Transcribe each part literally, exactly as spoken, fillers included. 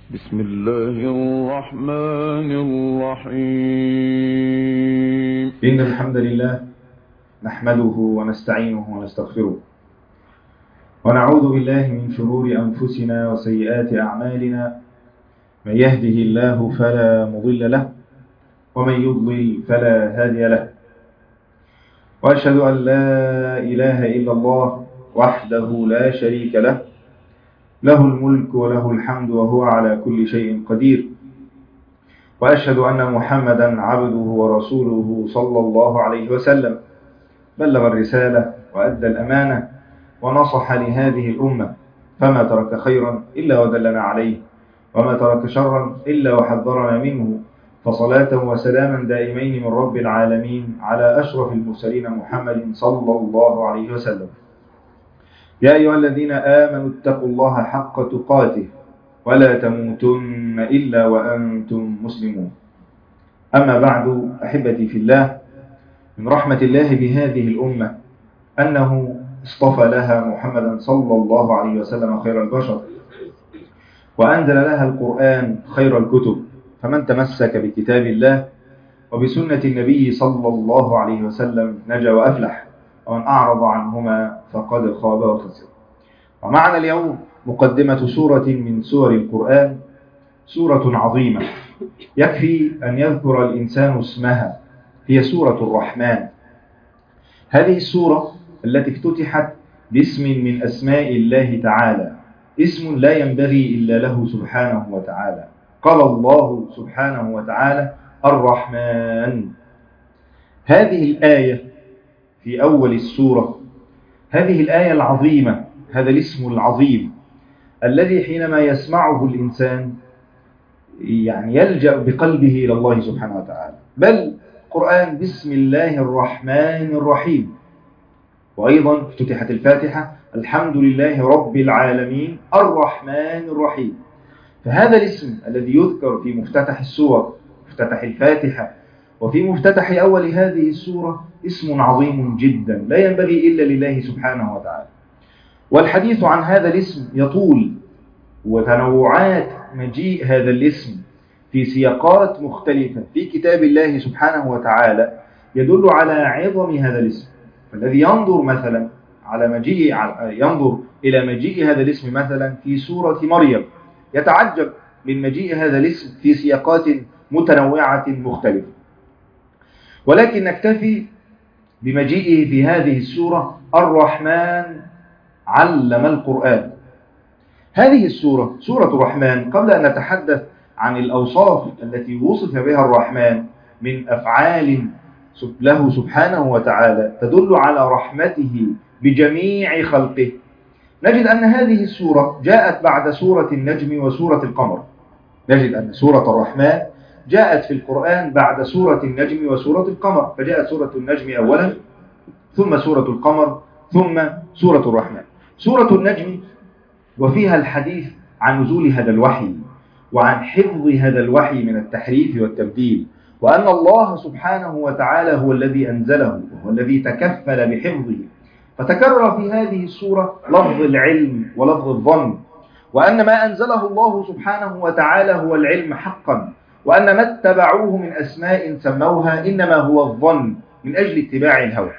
بسم الله الرحمن الرحيم. إن الحمد لله نحمده ونستعينه ونستغفره ونعوذ بالله من شرور أنفسنا وسيئات أعمالنا. من يهده الله فلا مضل له ومن يضلل فلا هادي له، وأشهد أن لا إله إلا الله وحده لا شريك له، له الملك وله الحمد وهو على كل شيء قدير. وأشهد أن محمدا عبده ورسوله صلى الله عليه وسلم، بلغ الرسالة وأدى الأمانة ونصح لهذه الأمة، فما ترك خيرا إلا ودلنا عليه، وما ترك شرا إلا وحذرنا منه. فصلاة وسلاما دائمين من رب العالمين على أشرف المرسلين محمد صلى الله عليه وسلم. يا أيها الذين آمنوا اتقوا الله حق تقاته ولا تموتن إلا وأنتم مسلمون. أما بعد، أحبتي في الله، من رحمة الله بهذه الأمة أنه اصطفى لها محمدا صلى الله عليه وسلم خير البشر، وأنزل لها القرآن خير الكتب. فمن تمسك بكتاب الله وبسنة النبي صلى الله عليه وسلم نجا وأفلح، ومن أعرض عنهما فقد خاب وخسر. ومعنا اليوم مقدمة سورة من سور القرآن، سورة عظيمة يكفي أن يذكر الإنسان اسمها، هي سورة الرحمن. هذه السورة التي افتتحت باسم من أسماء الله تعالى، اسم لا ينبغي إلا له سبحانه وتعالى. قال الله سبحانه وتعالى الرحمن. هذه الآية في أول السورة، هذه الآية العظيمة، هذا الاسم العظيم الذي حينما يسمعه الإنسان يعني يلجأ بقلبه إلى الله سبحانه وتعالى. بل القرآن بسم الله الرحمن الرحيم. وأيضا افتتحت الفاتحة الحمد لله رب العالمين الرحمن الرحيم. فهذا الاسم الذي يذكر في مفتتح السور، مفتتح الفاتحة، وفي مفتتح أول هذه السورة، اسم عظيم جدا لا ينبغي إلا لله سبحانه وتعالى. والحديث عن هذا الاسم يطول، وتنوعات مجيء هذا الاسم في سياقات مختلفة في كتاب الله سبحانه وتعالى يدل على عظم هذا الاسم. فالذي ينظر مثلا على مجيء ينظر إلى مجيء هذا الاسم مثلا في سورة مريم يتعجب من مجيء هذا الاسم في سياقات متنوعة مختلفة، ولكن نكتفي بمجيئه في هذه السورة الرحمن علم القرآن. هذه السورة سورة الرحمن، قبل أن نتحدث عن الأوصاف التي وصف بها الرحمن من أفعال له سبحانه وتعالى تدل على رحمته بجميع خلقه، نجد أن هذه السورة جاءت بعد سورة النجم وسورة القمر. نجد أن سورة الرحمن جاءت في القرآن بعد سورة النجم وسورة القمر، فجاءت سورة النجم أولا، ثم سورة القمر، ثم سورة الرحمن. سورة النجم وفيها الحديث عن نزول هذا الوحي وعن حفظ هذا الوحي من التحريف والتبديل، وأن الله سبحانه وتعالى هو الذي أنزله وهو الذي تكفل بحفظه. فتكرر في هذه السورة لفظ العلم ولفظ الظن، وأن ما أنزله الله سبحانه وتعالى هو العلم حقا، وأن ما اتبعوه من أسماء سموها إنما هو الظن من أجل اتباع الهوى.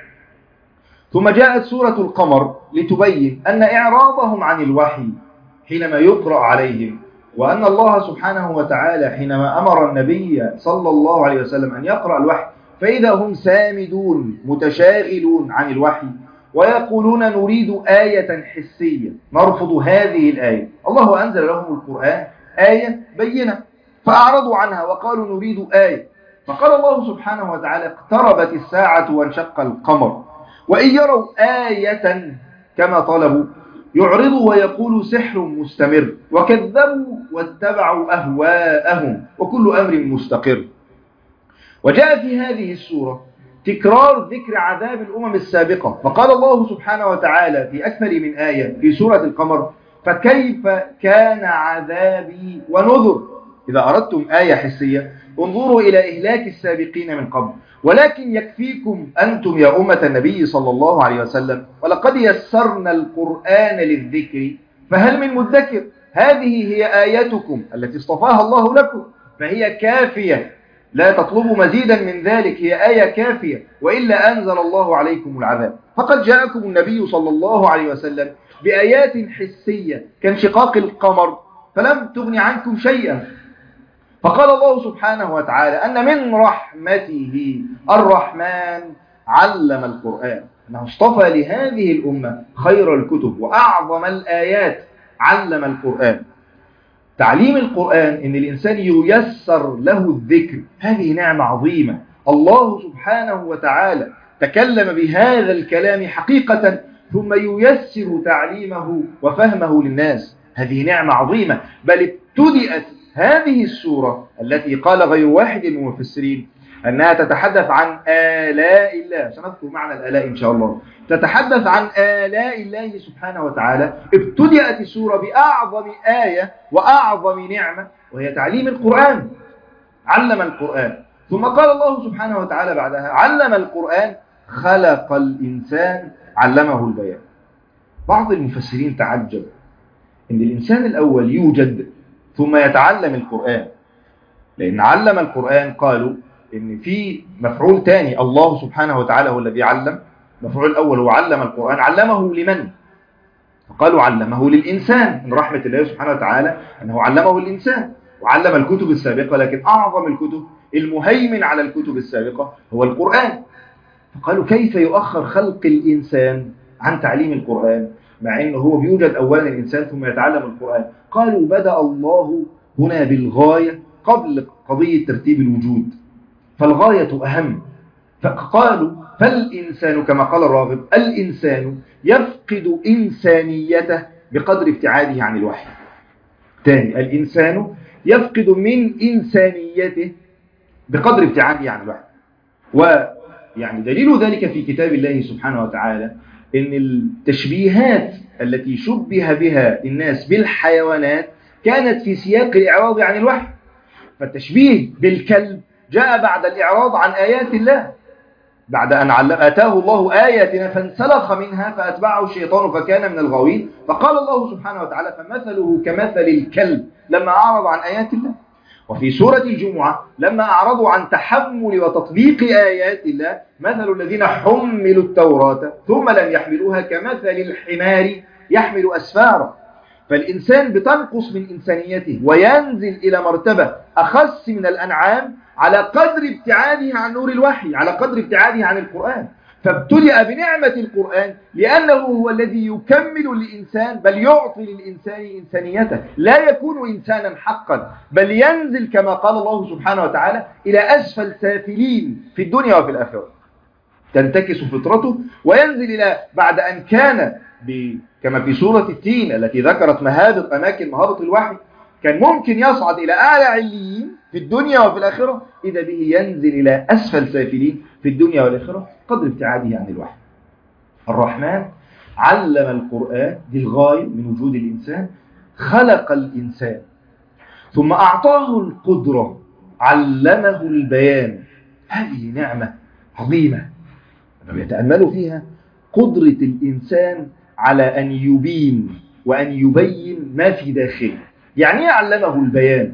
ثم جاءت سورة القمر لتبين أن إعراضهم عن الوحي حينما يقرأ عليهم، وأن الله سبحانه وتعالى حينما أمر النبي صلى الله عليه وسلم أن يقرأ الوحي فإذا هم سامدون متشاغلون عن الوحي ويقولون نريد آية حسية، نرفض هذه الآية. الله أنزل لهم القرآن آية بينة فأعرضوا عنها وقالوا نريد آية. فقال الله سبحانه وتعالى اقتربت الساعة وانشق القمر، وإن يروا آية كما طلبوا يعرضوا ويقولوا سحر مستمر، وكذبوا واتبعوا أهواءهم وكل أمر مستقر. وجاء في هذه السورة تكرار ذكر عذاب الأمم السابقة، فقال الله سبحانه وتعالى في أكثر من آية في سورة القمر فكيف كان عذابي ونذر. إذا أردتم آية حسية انظروا إلى إهلاك السابقين من قبل، ولكن يكفيكم أنتم يا أمة النبي صلى الله عليه وسلم ولقد يسرنا القرآن للذكر فهل من مدكر. هذه هي آيتكم التي اصطفاها الله لكم فهي كافية، لا تطلبوا مزيدا من ذلك، هي آية كافية، وإلا أنزل الله عليكم العذاب. فقد جاءكم النبي صلى الله عليه وسلم بآيات حسية كانشقاق القمر فلم تغن عنكم شيئا. فقال الله سبحانه وتعالى أن من رحمته الرحمن علم القرآن، أنه اصطفى لهذه الأمة خير الكتب وأعظم الآيات، علم القرآن. تعليم القرآن إن الإنسان ييسر له الذكر، هذه نعمة عظيمة. الله سبحانه وتعالى تكلم بهذا الكلام حقيقة ثم ييسر تعليمه وفهمه للناس، هذه نعمة عظيمة. بل ابتدأت هذه السورة التي قال غير واحد من المفسرين أنها تتحدث عن آلاء الله، سنذكر معنى الآلاء إن شاء الله، تتحدث عن آلاء الله سبحانه وتعالى. ابتدأت السورة بأعظم آية وأعظم نعمة وهي تعليم القرآن، علم القرآن. ثم قال الله سبحانه وتعالى بعدها علم القرآن خلق الإنسان علمه البيان. بعض المفسرين تعجب إن الإنسان الأول يوجد ثم يتعلم القرآن، لأن علم القرآن قالوا إن في مفعول تاني، الله سبحانه وتعالى هو الذي علم. المفعول الأول هو علم القرآن، علمه لمن؟ قالوا علمه للإنسان، من رحمة الله سبحانه وتعالى أنه علمه الإنسان، وعلم الكتب السابقة، لكن أعظم الكتب المهيمن على الكتب السابقة هو القرآن. فقالوا كيف يؤخر خلق الإنسان عن تعليم القرآن مع أنه هو بيوجد أولا الإنسان ثم يتعلم القرآن؟ قالوا بدأ الله هنا بالغاية قبل قضية ترتيب الوجود، فالغاية أهم. فقالوا فالإنسان كما قال الراغب الإنسان يفقد إنسانيته بقدر ابتعاده عن الوحي. ثاني، الإنسان يفقد من إنسانيته بقدر ابتعاده عن الوحي. ويعني دليل ذلك في كتاب الله سبحانه وتعالى إن التشبيهات التي شبه بها الناس بالحيوانات كانت في سياق الإعراض عن الوحي. فالتشبيه بالكلب جاء بعد الإعراض عن آيات الله، بعد أن آتاه الله آياتنا فانسلخ منها فأتبعه الشيطان فكان من الغاوين. فقال الله سبحانه وتعالى فمثله كمثل الكلب لما أعرض عن آيات الله. وفي سورة الجمعة لما أعرضوا عن تحمل وتطبيق آيات الله مثل الذين حملوا التوراة ثم لم يحملوها كمثل الحمار يحمل أسفارا. فالإنسان بتنقص من إنسانيته وينزل إلى مرتبة أخص من الأنعام على قدر ابتعاده عن نور الوحي، على قدر ابتعاده عن القرآن. فابتدأ بنعمة القرآن لأنه هو الذي يكمل الإنسان، بل يعطي للإنسان إنسانيته، لا يكون إنسانا حقا، بل ينزل كما قال الله سبحانه وتعالى إلى أسفل سافلين في الدنيا وفي الآخرة، تنتكس فطرته وينزل إلى بعد أن كان كما في سورة التين التي ذكرت مهابط أماكن مهابط الوحي، كان ممكن يصعد إلى أعلى عليين في الدنيا وفي الآخرة، إذا به ينزل إلى أسفل سافلين في الدنيا والآخرة قدر ابتعاده عن الوحي. الرحمن علم القرآن للغاية من وجود الإنسان، خلق الإنسان ثم أعطاه القدرة، علمه البيان. هذه نعمة عظيمة يتأمل فيها قدرة الإنسان على أن يبين وأن يبين ما في داخله. يعني علمه البيان.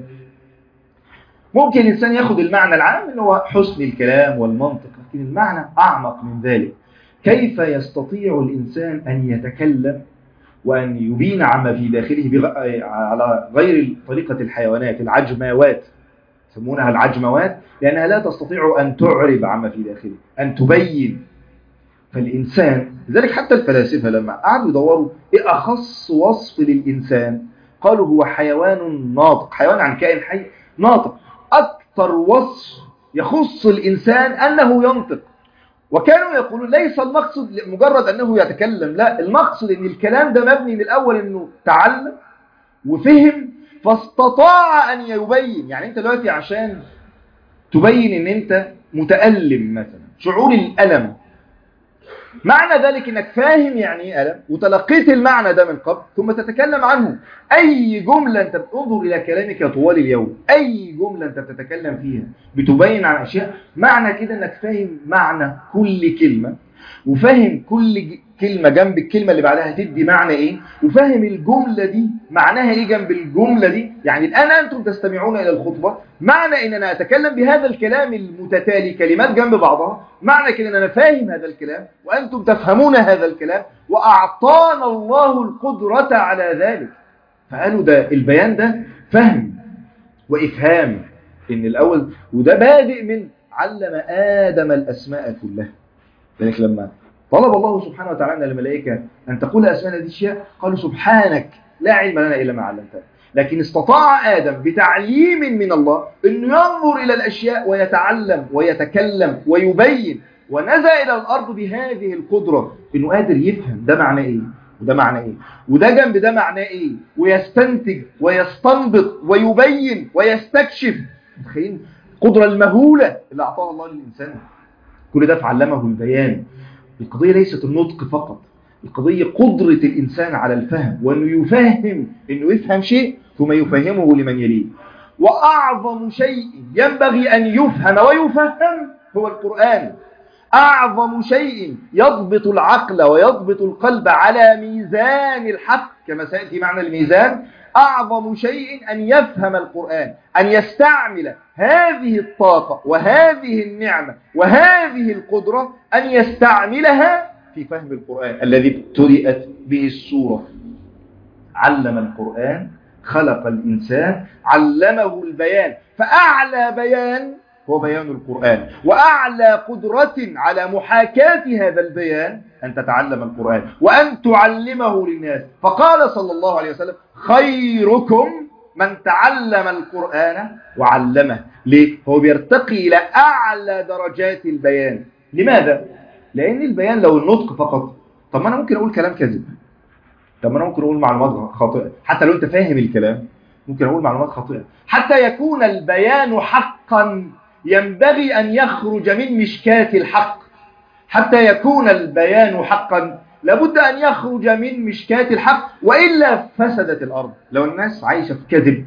ممكن الإنسان يأخذ المعنى العام أنه حسن الكلام والمنطق، لكن المعنى أعمق من ذلك. كيف يستطيع الإنسان أن يتكلم وأن يبين عما في داخله على غير طريقة الحيوانات العجماوات، يسمونها العجماوات لأنها لا تستطيع أن تعرب عما في داخله، أن تبين. فالإنسان لذلك حتى الفلاسفة لما قعدوا يدوروا إيه أخص وصف للإنسان قالوا هو حيوان ناطق. حيوان عن كائن حي ناطق. أكثر وصف يخص الإنسان أنه ينطق. وكانوا يقولون ليس المقصد مجرد أنه يتكلم، لا، المقصد أن الكلام ده مبني من الأول أنه تعلم وفهم فاستطاع أن يبين. يعني أنت دلوقتي عشان تبين أن أنت متألم مثلا، شعور الألم، معنى ذلك أنك فاهم يعني ايه ألم وتلقيت المعنى ده من قبل ثم تتكلم عنه. أي جملة أنت بتنظر إلى كلامك طوال اليوم، أي جملة أنت بتتكلم فيها بتبين عن أشياء، معنى كده أنك فاهم معنى كل كلمة وفاهم كل كلمة جنب الكلمة اللي بعدها تدي معنى ايه، وفاهم الجملة دي معناها ايه جنب الجملة دي. يعني الآن أنتم تستمعون إلى الخطبة، معنى إن أنا أتكلم بهذا الكلام المتتالي كلمات جنب بعضها، معنى كده أن أنا فاهم هذا الكلام وأنتم تفهمون هذا الكلام، وأعطانا الله القدرة على ذلك. فقالوا ده البيان ده فهم وإفهام إن الأول، وده بادئ من علم آدم الأسماء كلها. ذلك لما طلب الله سبحانه وتعالى من الملائكة أن تقول أسماء هذه الأشياء قالوا سبحانك لا علم لنا إلا ما علمتنا. لكن استطاع آدم بتعليم من الله أنه ينظر إلى الأشياء ويتعلم ويتكلم ويبين، ونزل إلى الأرض بهذه القدرة أنه قادر يفهم ده معنى إيه وده معنى إيه وده جنب ده معناه إيه، ويستنتج ويستنبط ويبين ويستكشف. متخيلين القدرة المهولة اللي أعطاها الله للإنسان؟ كل ده فعلمه البيان. القضية ليست النطق فقط، القضية قدرة الإنسان على الفهم، وأنه يفهم، أنه يفهم شيء ثم يفهمه لمن يليه. وأعظم شيء ينبغي أن يفهم ويفهم هو القرآن. أعظم شيء يضبط العقل ويضبط القلب على ميزان الحق، كما سيأتي معنى الميزان، أعظم شيء أن يفهم القرآن، أن يستعمل هذه الطاقة وهذه النعمة وهذه القدرة، أن يستعملها في فهم القرآن الذي ابتدأت به السورة. علم القرآن، خلق الإنسان، علمه البيان. فأعلى بيان هو بيان القرآن، وأعلى قدرة على محاكاة هذا البيان أن تتعلم القرآن وأن تعلمه للناس. فقال صلى الله عليه وسلم خيركم من تعلم القرآن وعلمه. ليه؟ هو بيرتقي إلى أعلى درجات البيان. لماذا؟ لأن البيان لو النطق فقط، طب ما أنا ممكن أقول كلام كذب، طب ما أنا ممكن أقول معلومات خاطئة، حتى لو أنت فاهم الكلام ممكن أقول معلومات خاطئة. حتى يكون البيان حقا ينبغي أن يخرج من مشكاة الحق. حتى يكون البيان حقا لابد أن يخرج من مشكاة الحق، وإلا فسدت الأرض. لو الناس عايشة في كذب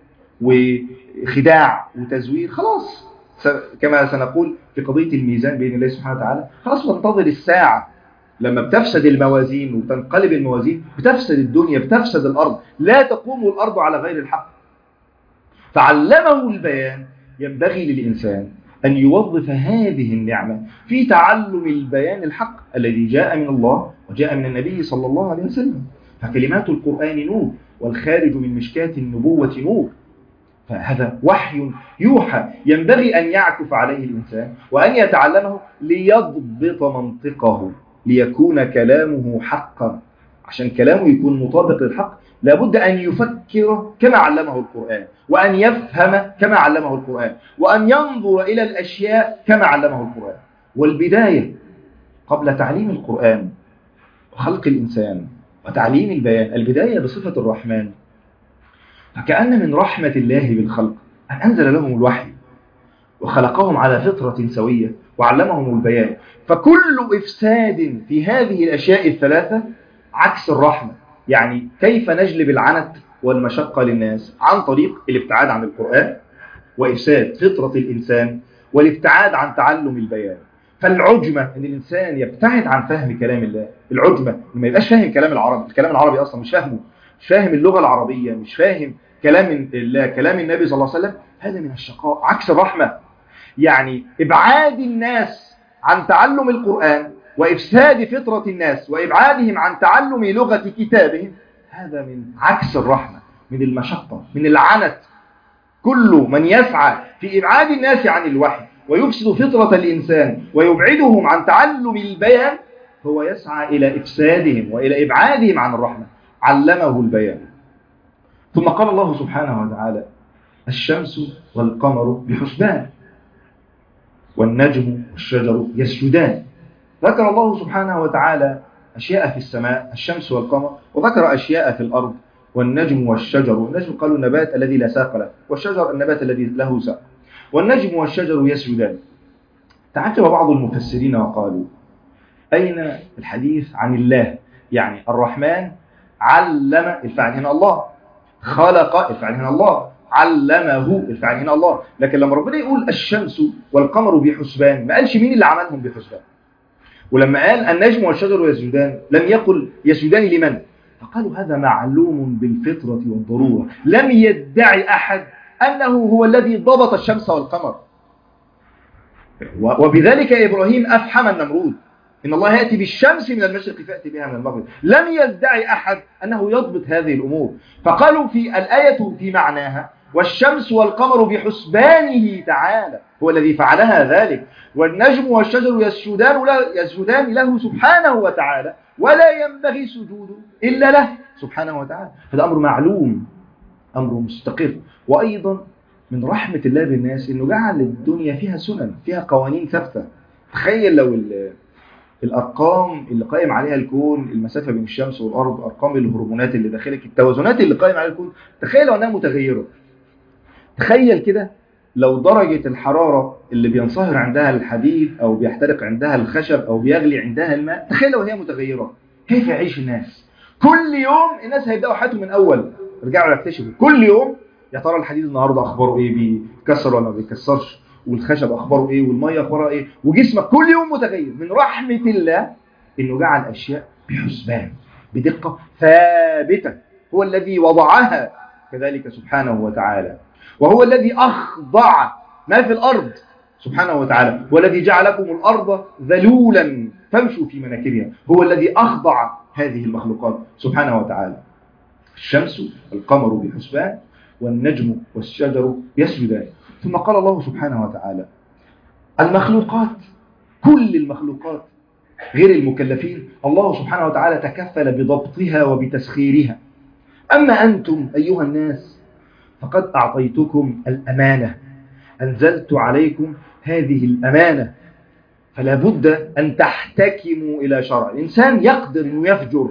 وخداع وتزوير، خلاص كما سنقول في قضية الميزان بإذن الله سبحانه وتعالى، خلاص ننتظر الساعة. لما بتفسد الموازين وتنقلب الموازين بتفسد الدنيا، بتفسد الأرض، لا تقوم الأرض على غير الحق. فعلمه البيان. ينبغي للإنسان أن يوظف هذه النعمة في تعلم البيان الحق الذي جاء من الله وجاء من النبي صلى الله عليه وسلم. فكلمات القرآن نور، والخارج من مشكاة النبوة نور. فهذا وحي يوحى ينبغي أن يعكف عليه الإنسان وأن يتعلمه ليضبط منطقه، ليكون كلامه حقا. عشان كلامه يكون مطابق للحق لابد أن يفكر كما علمه القرآن، وأن يفهم كما علمه القرآن، وأن ينظر إلى الأشياء كما علمه القرآن. والبداية قبل تعليم القرآن وخلق الإنسان وتعليم البيان، البداية بصفة الرحمن. فكأن من رحمة الله بالخلق أن أنزل لهم الوحي وخلقهم على فطرة سوية وعلمهم البيان. فكل إفساد في هذه الأشياء الثلاثة عكس الرحمة. يعني كيف نجلب العنت والمشقة للناس؟ عن طريق الابتعاد عن القرآن وإفساد فطرة الإنسان والابتعاد عن تعلم البيان. فالعجمة أن الإنسان يبتعد عن فهم كلام الله. العجمة ما يبقاش فاهم كلام العربي، الكلام العربي أصلا مش فاهمه، مش فاهم اللغة العربية، مش فاهم كلام الله، كلام النبي صلى الله عليه وسلم. هذا من الشقاء عكس الرحمة. يعني إبعاد الناس عن تعلم القرآن وإفساد فطرة الناس وإبعادهم عن تعلم لغة كتابهم، هذا من عكس الرحمة، من المشقة، من العنت. كل من يسعى في إبعاد الناس عن الوحي ويفسد فطرة الإنسان ويبعدهم عن تعلم البيان هو يسعى إلى إفسادهم وإلى إبعادهم عن الرحمة. علمه البيان. ثم قال الله سبحانه وتعالى الشمس والقمر بحسبان والنجم والشجر يسجدان. ذكر الله سبحانه وتعالى أشياء في السماء الشمس والقمر، وذكر أشياء في الأرض والنجم والشجر. والنجم قالوا النبات الذي لا ساق له، والشجر النبات الذي له ساق. والنجم والشجر يسجدان. تعجب بعض المفسرين وقالوا أين الحديث عن الله؟ يعني الرحمن علم، الفاعل هنا الله، خلق، الفاعل هنا الله، علمه، الفاعل هنا الله. لكن لما ربنا يقول الشمس والقمر بحسبان ما قالش مين اللي عملهم بحسبان. ولما قال النجم والشجر يسجدان لم يقل يسجدان لمن؟ فقالوا هذا معلوم بالفطرة والضرورة، لم يدعي أحد أنه هو الذي ضبط الشمس والقمر. وبذلك إبراهيم أفحم النمرود، إن الله يأتي بالشمس من المشرق فأتي بها من المغرب. لم يدعي أحد أنه يضبط هذه الأمور. فقالوا في الآية في معناها والشمس والقمر بحسبانه تعالى، هو الذي فعلها ذلك، والنجم والشجر يسجدان له, يسجدان له سبحانه وتعالى، ولا ينبغي سجوده إلا له سبحانه وتعالى. هذا أمر معلوم، أمر مستقر. وأيضا من رحمة الله بالناس إنه جعل الدنيا فيها سنن، فيها قوانين ثابتة. تخيل لو الأرقام اللي قائم عليها الكون، المسافة بين الشمس والأرض، أرقام الهرمونات اللي داخلك، التوازنات اللي قائم عليها الكون، تخيل لو أنها متغيرة. تخيل كده لو درجة الحرارة اللي بينصهر عندها الحديد أو بيحترق عندها الخشب أو بيغلي عندها الماء، تخيل لو هي متغيرة، كيف يعيش الناس؟ كل يوم الناس هيبدأوا حياتهم من أول، رجعوا يكتشفوا كل يوم يا ترى الحديد النهاردة أخباره إيه، بيتكسر ولا ما بيتكسرش، والخشب أخباره إيه، والمية أخبارها إيه، وجسمك كل يوم متغير. من رحمة الله إنه جعل أشياء بحسبان، بدقة ثابتة، هو الذي وضعها كذلك سبحانه وتعالى. وهو الذي أخضع ما في الأرض سبحانه وتعالى، والذي جعلكم الأرض ذلولا فامشوا في مناكبها، هو الذي أخضع هذه المخلوقات سبحانه وتعالى. الشمس والقمر بحسبان والنجم والشجر يسجدان. ثم قال الله سبحانه وتعالى المخلوقات، كل المخلوقات غير المكلفين، الله سبحانه وتعالى تكفل بضبطها وبتسخيرها. أما أنتم أيها الناس فقد أعطيتكم الأمانة، أنزلت عليكم هذه الأمانة، فلا بد أن تحتكموا إلى شرع. الإنسان يقدر أنه يفجر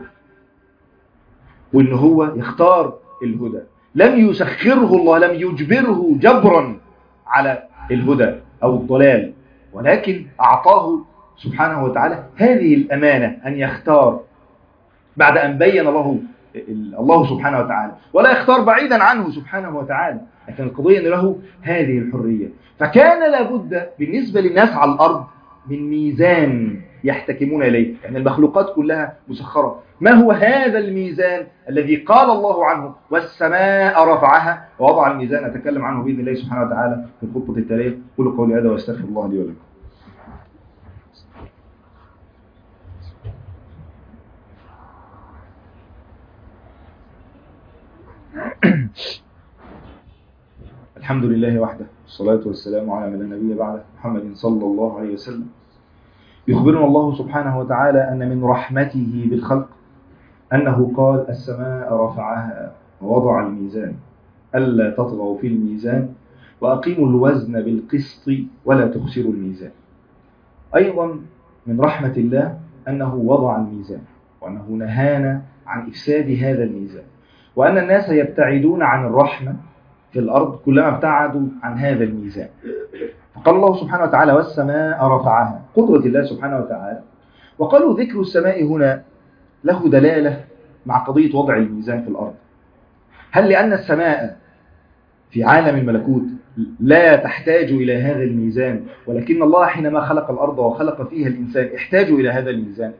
وأنه هو يختار الهدى، لم يسخره الله، لم يجبره جبرا على الهدى أو الضلال، ولكن أعطاه سبحانه وتعالى هذه الأمانة أن يختار بعد أن بين الله الله سبحانه وتعالى، ولا يختار بعيدا عنه سبحانه وتعالى، لكن القضية أن له هذه الحرية. فكان لابد بالنسبة للناس على الأرض من ميزان يحتكمون إليه، يعني المخلوقات كلها مسخرة. ما هو هذا الميزان الذي قال الله عنه والسماء رفعها ووضع الميزان؟ أتكلم عنه بإذن الله سبحانه وتعالى في الخطبة التالية. قولوا قولي هذا واستغفر الله لي ولكم. الحمد لله وحده، والصلاة والسلام على من لا نبي بعده، محمد صلى الله عليه وسلم. يخبرنا الله سبحانه وتعالى أن من رحمته بالخلق أنه قال السماء رفعها ووضع الميزان ألا تطغوا في الميزان وأقيموا الوزن بالقسط ولا تخسروا الميزان. أيضا من رحمة الله أنه وضع الميزان، وأنه نهانا عن إفساد هذا الميزان، وأن الناس يبتعدون عن الرحمة في الأرض كلما ابتعدوا عن هذا الميزان. فقال الله سبحانه وتعالى والسماء رفعها، قدرة الله سبحانه وتعالى. وقالوا ذكر السماء هنا له دلالة مع قضية وضع الميزان في الأرض. هل لأن السماء في عالم الملكوت لا تحتاج إلى هذا الميزان، ولكن الله حينما خلق الأرض وخلق فيها الإنسان احتاجوا إلى هذا الميزان؟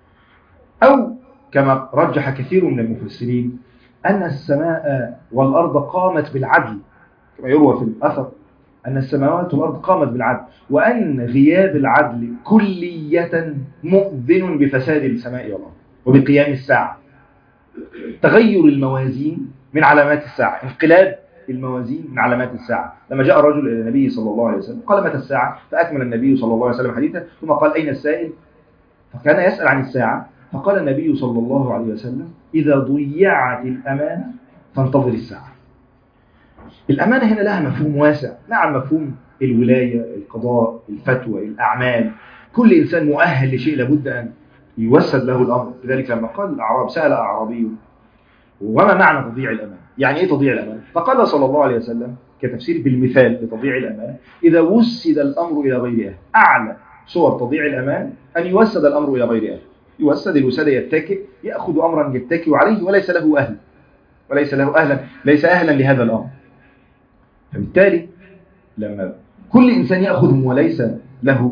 أو كما رجح كثير من المفسرين أن السماء والأرض قامت بالعدل، كما يروى في الأثر أن السماوات والأرض قامت بالعدل، وأن غياب العدل كلية مؤذن بفساد السماء والأرض وبقيام الساعة. تغير الموازين من علامات الساعة، انقلاب الموازين من علامات الساعة. لما جاء رجل إلى النبي صلى الله عليه وسلم قال متى الساعة؟ فأكمل النبي صلى الله عليه وسلم حديثه، ثم قال أين السائل؟ فكان يسأل عن الساعة، فقال النبي صلى الله عليه وسلم إذا ضيعت الأمانة فانتظر الساعة. الأمانة هنا لها مفهوم واسع، نعم مفهوم الولاية، القضاء، الفتوى، الأعمال. كل إنسان مؤهل لشيء لابد أن يوسد له الأمر. لذلك لما قال الأعراب سأل أعرابي وما معنى تضييع الأمانة؟ يعني إيه تضييع الأمانة؟ فقال صلى الله عليه وسلم كتفسير بالمثال لتضييع الأمانة إذا وسد الأمر إلى غير أهل. أعلى صور تضييع الأمان أن يوسد الأمر إلى غير أهل. يوسد الوسادة يتكئ، يأخذ أمرا يتكئ عليه وليس له أهل، وليس له أهلا، ليس أهلا لهذا الأمر. فبالتالي لما كل إنسان يأخذ وليس له،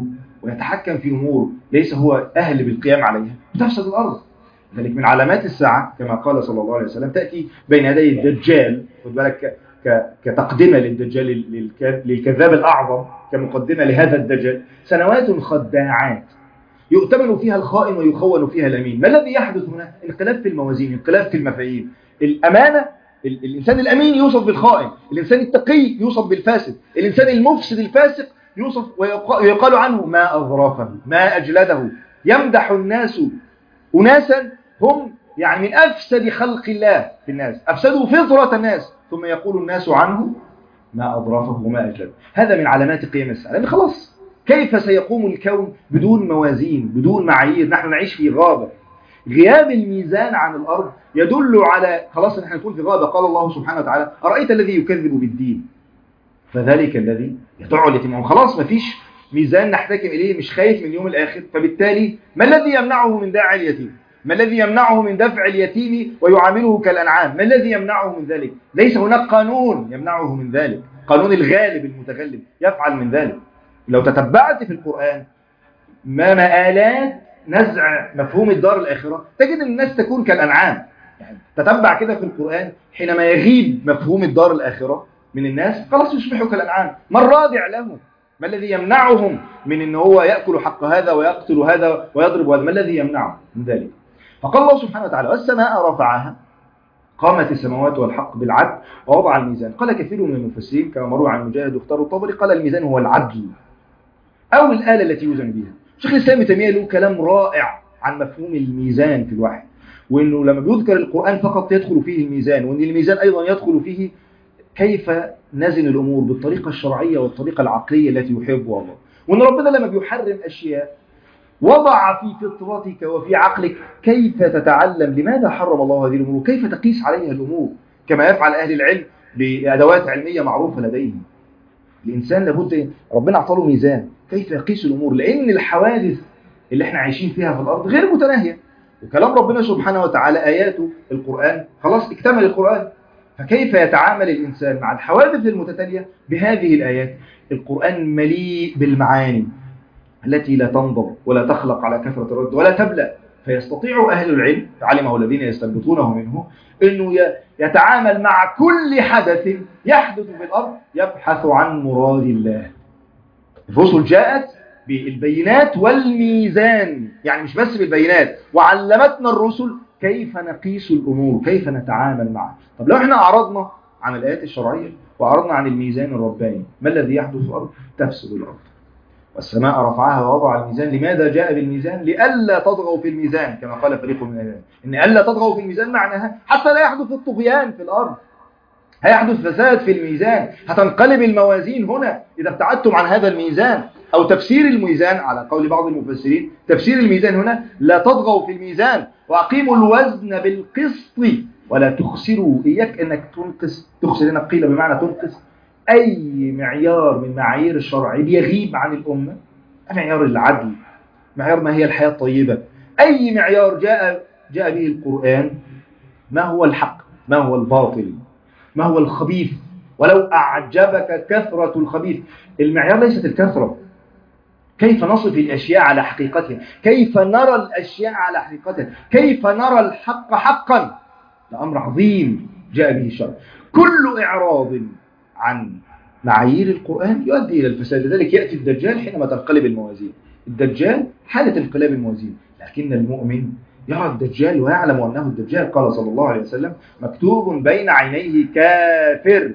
ويتحكم في أمور ليس هو أهل بالقيام عليها بتفسد الأرض. ذلك من علامات الساعة كما قال صلى الله عليه وسلم تأتي بين يدي الدجال، خد بالك كتقدمة للدجال للكذاب الأعظم، كمقدمة لهذا الدجال، سنوات خداعات يؤتمن فيها الخائن ويخون فيها الأمين. ما الذي يحدث هنا؟ انقلاب في الموازين، انقلاب في المفاهيم. الأمانة، الإنسان الأمين يوصف بالخائن، الإنسان التقي يوصف بالفاسد، الإنسان المفسد الفاسق يوصف ويقال عنه ما أظرافه ما أجلده. يمدح الناس أناسا هم يعني من أفسد خلق الله في الناس، أفسدوا فطرة الناس، ثم يقول الناس عنه ما أظرافه وما أجلده. هذا من علامات قيام الساعة، لأن خلاص كيف سيقوم الكون بدون موازين بدون معايير؟ نحن نعيش في غابة. غياب الميزان عن الأرض يدل على خلاص نحن نكون في غابة. قال الله سبحانه وتعالى أرأيت الذي يكذب بالدين فذلك الذي يدع اليتيم. خلاص ما فيش ميزان نحتكم إليه، مش خايف من يوم الآخر، فبالتالي ما الذي يمنعه من داعي اليتيم؟ ما الذي يمنعه من دفع اليتيم ويعامله كالأنعام؟ ما الذي يمنعه من ذلك؟ ليس هناك قانون يمنعه من ذلك، قانون الغالب المتغلب يفعل من ذلك. لو تتبعت في القرآن ما مآلات نزع مفهوم الدار الآخرة تجد أن الناس تكون كالأنعام. يعني تتبع كده في القرآن حينما يغيب مفهوم الدار الآخرة من الناس خلاص يصبحوا كالأنعام. ما الرادع لهم؟ ما الذي يمنعهم من أن هو يأكل حق هذا ويقتل هذا ويضرب هذا؟ ما الذي يمنعه من ذلك؟ فقال الله سبحانه وتعالى والسماء رفعها، قامت السماوات والحق بالعدل ووضع الميزان. قال كثير من المفسرين كما مروى عن مجاهد واختار الطبري قال الميزان هو العدل أو الآلة التي يوزن بها. شيخ الإسلام ابن تيمية له كلام رائع عن مفهوم الميزان في الوحي، وإنه لما بيذكر القرآن فقط يدخل فيه الميزان، وإن الميزان أيضا يدخل فيه كيف نزن الأمور بالطريقة الشرعية والطريقة العقلية التي يحبها الله. وإن ربنا لما بيحرم أشياء وضع في فطرتك وفي عقلك كيف تتعلم لماذا حرم الله هذه الأمور وكيف تقيس عليها الأمور، كما يفعل أهل العلم بأدوات علمية معروفة لديهم. الإنسان لابد ربنا أعطاه ميزان كيف يقيس الأمور، لأن الحوادث اللي احنا عايشين فيها في الأرض غير متناهية، وكلام ربنا سبحانه وتعالى آياته القرآن خلاص اكتمل القرآن. فكيف يتعامل الإنسان مع الحوادث المتتالية بهذه الآيات؟ القرآن مليء بالمعاني التي لا تنضب ولا تخلق على كثرة الرد ولا تبلأ. فيستطيع أهل العلم علمه الذين يستنبطونه منه أنه يتعامل مع كل حدث يحدث في الأرض يبحث عن مراد الله. الرسل جاءت بالبينات والميزان، يعني مش بس بالبينات، وعلمتنا الرسل كيف نقيس الأمور كيف نتعامل معها. طب لو احنا أعرضنا عن الآيات الشرعية وأعرضنا عن الميزان الرباني ما الذي يحدث في الأرض؟ تفسد الأرض. والسماء رفعها ووضع الميزان. لماذا جاء بالميزان؟ لئلا تطغوا في الميزان كما قال فريق من العلماء. إن ألا تطغوا في الميزان معناها حتى لا يحدث الطغيان في الأرض، هيحدث فساد في الميزان، هتنقلب الموازين هنا إذا ابتعدتم عن هذا الميزان. أو تفسير الميزان على قول بعض المفسرين تفسير الميزان هنا لا تطغوا في الميزان وأقيموا الوزن بالقسط ولا تخسروا. إياك أنك تنقص، تخسر هنا قيل بمعنى تنقص. أي معيار من معايير الشرع بيغيب عن الأمة، معيار العدل، معيار ما هي الحياة الطيبة، أي معيار جاء جاء به القرآن، ما هو الحق، ما هو الباطل، ما هو الخبيث، ولو أعجبك كثرة الخبيث. المعيار ليست الكثرة، كيف نصف الأشياء على حقيقتها، كيف نرى الأشياء على حقيقتها، كيف نرى الحق حقا. ده أمر عظيم جاء به الشرع. كل إعراض عن معايير القرآن يؤدي إلى الفساد. لذلك يأتي الدجال حينما تنقلب الموازين. الدجال حالة انقلاب الموازين، لكن المؤمن يرى الدجال ويعلم أنه الدجال. قال صلى الله عليه وسلم مكتوب بين عينيه كافر.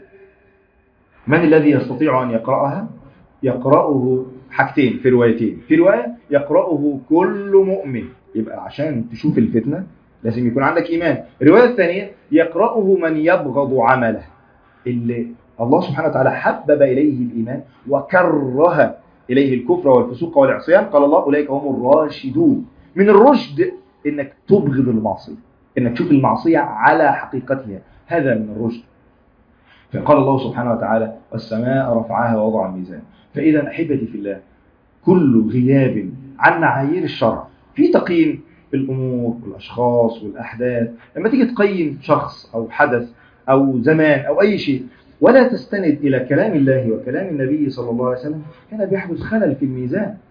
من الذي يستطيع أن يقرأها؟ يقرأه حاجتين في روايتين، في رواية يقرأه كل مؤمن، يبقى عشان تشوف الفتنة لازم يكون عندك إيمان. الرواية الثانية يقرأه من يبغض عمله، اللي الله سبحانه وتعالى حبب إليه الإيمان وكره إليه الكفر والفسوق والعصيان. قال الله أولئك هم الراشدون. من الرشد إنك تبغض المعصية، إنك تشوف المعصية على حقيقتها، هذا من الرشد. فقال الله سبحانه وتعالى والسماء رفعها ووضع الميزان. فإذا أحبتي في الله كل غياب عن معايير الشرع في تقييم الأمور والأشخاص والأحداث، لما تيجي تقيم شخص أو حدث أو زمان أو أي شيء ولا تستند إلى كلام الله وكلام النبي صلى الله عليه وسلم، كان بيحدث خلل في الميزان.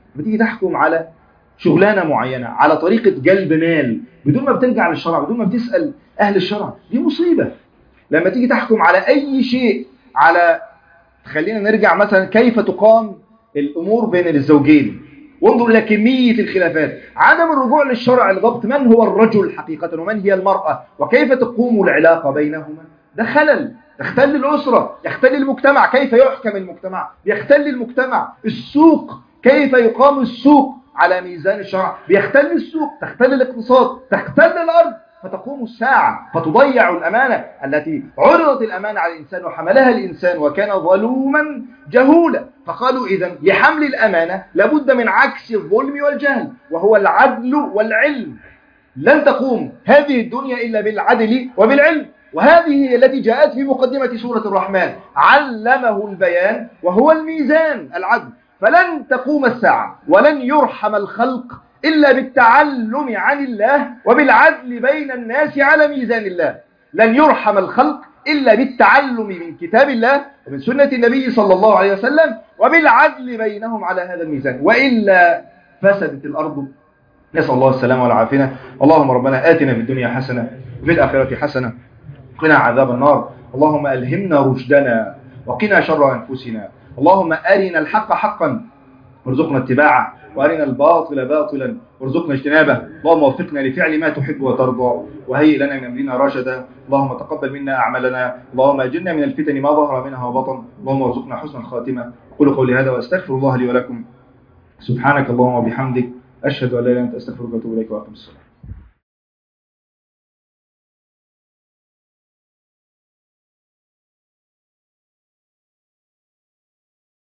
بتيجي تحكم على شغلانة معينة على طريقة جلب مال بدون ما بترجع للشرع، بدون ما بتسأل أهل الشرع، دي مصيبة. لما تيجي تحكم على أي شيء، على خلينا نرجع مثلا كيف تقام الأمور بين الزوجين، وانظر إلى كمية الخلافات، عدم الرجوع للشرع لضبط من هو الرجل حقيقة ومن هي المرأة وكيف تقوم العلاقة بينهما، ده خلل يختل الأسرة، يختل المجتمع. كيف يحكم المجتمع؟ يختل المجتمع. السوق، كيف يقام السوق على ميزان الشرع؟ بيختل السوق، تختل الاقتصاد، تختل الأرض، فتقوم الساعة، فتضيع الأمانة التي عرضت الأمانة على الإنسان وحملها الإنسان وكان ظلوما جهولا. فقالوا إذن لحمل الأمانة لابد من عكس الظلم والجهل، وهو العدل والعلم. لن تقوم هذه الدنيا إلا بالعدل وبالعلم، وهذه هي التي جاءت في مقدمة سورة الرحمن، علمه البيان وهو الميزان العدل. فلن تقوم الساعة ولن يرحم الخلق إلا بالتعلم عن الله وبالعدل بين الناس على ميزان الله. لن يرحم الخلق إلا بالتعلم من كتاب الله ومن سنة النبي صلى الله عليه وسلم وبالعدل بينهم على هذا الميزان، وإلا فسدت الأرض. نسأل الله السلامة والعافية. اللهم ربنا آتنا في الدنيا حسنة وفي الآخرة حسنة قنا عذاب النار. اللهم ألهمنا رشدنا وقنا شر أنفسنا. اللهم أرنا الحق حقا وارزقنا اتباعه، وأرنا الباطل باطلا وارزقنا اجتنابه. اللهم وفقنا لفعل ما تحب وترضى، وهيئ لنا من أمرنا رشدا. اللهم تقبل منا أعمالنا. اللهم أجرنا من الفتن ما ظهر منها وبطن. اللهم ارزقنا حسن الخاتمة. أقول قولي هذا وأستغفر الله لي ولكم. سبحانك اللهم وبحمدك، أشهد أن لا إله إلا أنت، أستغفرك وأتوب إليك، وأقم الصلاة.